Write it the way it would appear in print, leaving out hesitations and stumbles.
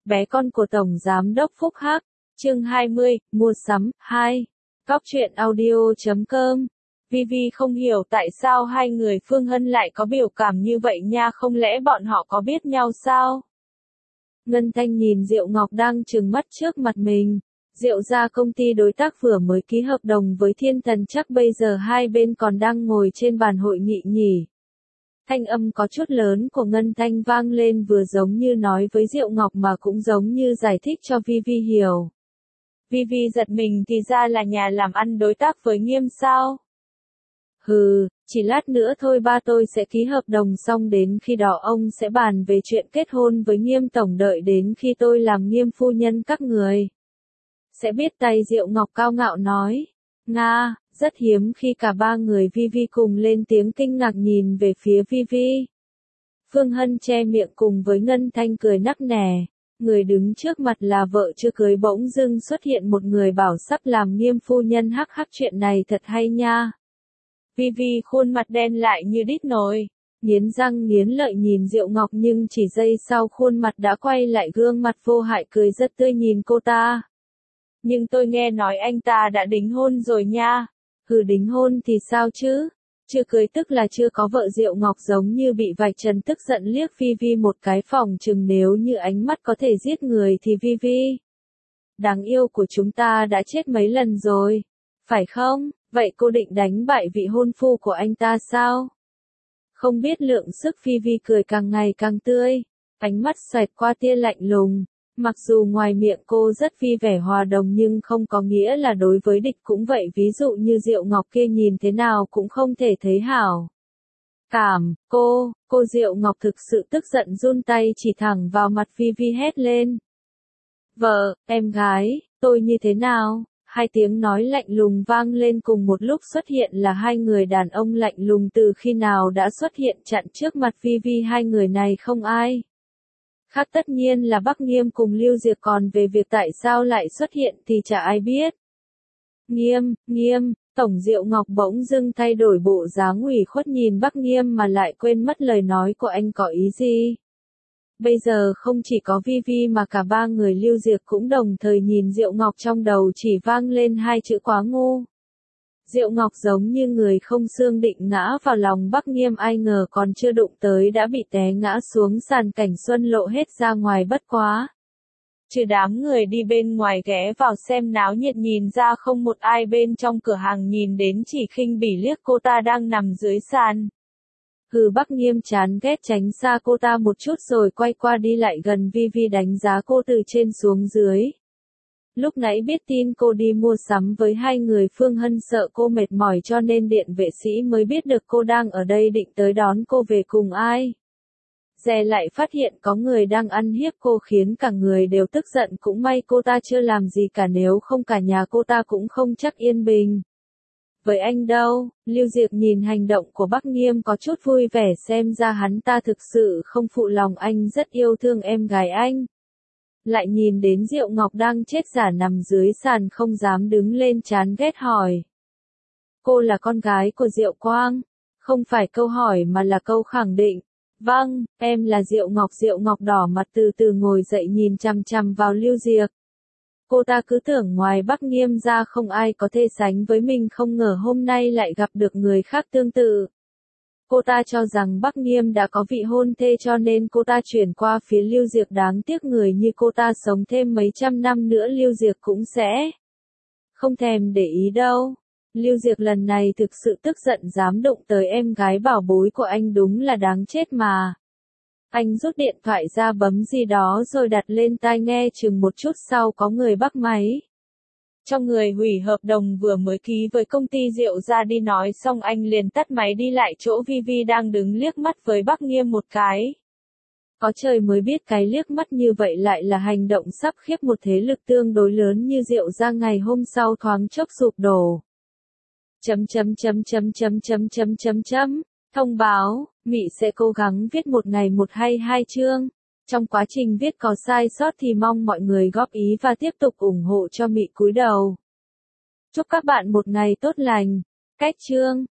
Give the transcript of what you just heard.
Bé con của Tổng Giám đốc Phúc Hắc, chương 20, mua sắm, 2. Góc truyện audio.com. Vivi không hiểu tại sao hai người Phương Hân lại có biểu cảm như vậy nha, không lẽ bọn họ có biết nhau sao? Ngân Thanh nhìn Diệu Ngọc đang trừng mắt trước mặt mình. Diệu gia công ty đối tác vừa mới ký hợp đồng với Thiên Thần, chắc bây giờ hai bên còn đang ngồi trên bàn hội nghị nhỉ. Thanh âm có chút lớn của Ngân Thanh vang lên, vừa giống như nói với Diệu Ngọc mà cũng giống như giải thích cho Vivi hiểu. Vivi giật mình, thì ra là nhà làm ăn đối tác với Nghiêm sao? Hừ, chỉ lát nữa thôi ba tôi sẽ ký hợp đồng xong, đến khi đó ông sẽ bàn về chuyện kết hôn với Nghiêm tổng, đợi đến khi tôi làm Nghiêm phu nhân các người sẽ biết tay. Diệu Ngọc cao ngạo nói. Nga, rất hiếm khi cả ba người Vivi cùng lên tiếng kinh ngạc nhìn về phía Vivi. Phương Hân che miệng cùng với Ngân Thanh cười nắc nẻ. Người đứng trước mặt là vợ chưa cưới, bỗng dưng xuất hiện một người bảo sắp làm Nghiêm phu nhân, hắc hắc, chuyện này thật hay nha. Vivi khuôn mặt đen lại như đít nồi, nghiến răng nghiến lợi nhìn Diệu Ngọc, nhưng chỉ giây sau khuôn mặt đã quay lại, gương mặt vô hại cười rất tươi nhìn cô ta. Nhưng tôi nghe nói anh ta đã đính hôn rồi nha. Hừ, đính hôn thì sao chứ? Chưa cưới tức là chưa có vợ. Diệu Ngọc giống như bị vạch trần, tức giận liếc Vivi một cái, phòng chừng nếu như ánh mắt có thể giết người thì Vivi đáng yêu của chúng ta đã chết mấy lần rồi, phải không? Vậy cô định đánh bại vị hôn phu của anh ta sao? Không biết lượng sức. Vivi cười càng ngày càng tươi, ánh mắt xoẹt qua tia lạnh lùng. Mặc dù ngoài miệng cô rất vui vẻ hòa đồng nhưng không có nghĩa là đối với địch cũng vậy, ví dụ như Diệu Ngọc kia nhìn thế nào cũng không thể thấy hảo cảm. Cô Diệu Ngọc thực sự tức giận, run tay chỉ thẳng vào mặt Vivi hét lên. Vợ, em gái, tôi như thế nào? Hai tiếng nói lạnh lùng vang lên cùng một lúc, xuất hiện là hai người đàn ông lạnh lùng. Từ khi nào đã xuất hiện chặn trước mặt Vivi hai người này không ai khác, tất nhiên là Bắc Nghiêm cùng Lưu Diệc, còn về việc tại sao lại xuất hiện thì chả ai biết. Nghiêm, Tổng. Diệu Ngọc bỗng dưng thay đổi bộ dáng ủy khuất nhìn Bắc Nghiêm mà lại quên mất lời nói của anh có ý gì. Bây giờ không chỉ có Vivi mà cả ba người Lưu Diệc cũng đồng thời nhìn Diệu Ngọc, trong đầu chỉ vang lên hai chữ quá ngu. Diệu Ngọc giống như người không xương định ngã vào lòng Bắc Nghiêm, ai ngờ còn chưa đụng tới đã bị té ngã xuống sàn, cảnh xuân lộ hết ra ngoài. Bất quá trừ đám người đi bên ngoài ghé vào xem náo nhiệt, nhìn ra không một ai bên trong cửa hàng nhìn đến, chỉ khinh bỉ liếc cô ta đang nằm dưới sàn. Hừ, Bắc Nghiêm chán ghét tránh xa cô ta một chút rồi quay qua đi lại gần Vivi, đánh giá cô từ trên xuống dưới. Lúc nãy biết tin cô đi mua sắm với hai người Phương Hân, sợ cô mệt mỏi cho nên điện vệ sĩ mới biết được cô đang ở đây, định tới đón cô về cùng ai dè lại phát hiện có người đang ăn hiếp cô, khiến cả người đều tức giận. Cũng may cô ta chưa làm gì cả, nếu không cả nhà cô ta cũng không chắc yên bình với anh đâu. Lưu Diệc nhìn hành động của Bắc Nghiêm có chút vui vẻ, xem ra hắn ta thực sự không phụ lòng anh, rất yêu thương em gái anh. Lại nhìn đến Diệu Ngọc đang chết giả nằm dưới sàn không dám đứng lên, chán ghét hỏi. Cô là con gái của Diệu Quang? Không phải câu hỏi mà là câu khẳng định. Vâng, em là Diệu Ngọc. Diệu Ngọc đỏ mặt từ từ ngồi dậy, nhìn chằm chằm vào Lưu Diệc. Cô ta cứ tưởng ngoài Bắc Nghiêm ra không ai có thể sánh với mình, không ngờ hôm nay lại gặp được người khác tương tự. Cô ta cho rằng Bắc Nghiêm đã có vị hôn thê cho nên cô ta chuyển qua phía Lưu Diệc, đáng tiếc người như cô ta sống thêm mấy trăm năm nữa Lưu Diệc cũng sẽ không thèm để ý đâu. Lưu Diệc lần này thực sự tức giận, dám đụng tới em gái bảo bối của anh đúng là đáng chết mà. Anh rút điện thoại ra bấm gì đó rồi đặt lên tai nghe, chừng một chút sau có người bắt máy. Trong người hủy hợp đồng vừa mới ký với công ty Diệu ra đi, nói xong anh liền tắt máy đi lại chỗ Vivi đang đứng, liếc mắt với Bắc Nghiêm một cái. Có trời mới biết cái liếc mắt như vậy lại là hành động sắp khiếp một thế lực tương đối lớn như Diệu ra ngày hôm sau thoáng chốc sụp đổ. Thông báo, Mị sẽ cố gắng viết một ngày một hay hai chương. Trong quá trình viết có sai sót thì mong mọi người góp ý và tiếp tục ủng hộ cho Mị. Cúi đầu. Chúc các bạn một ngày tốt lành. Cách chương.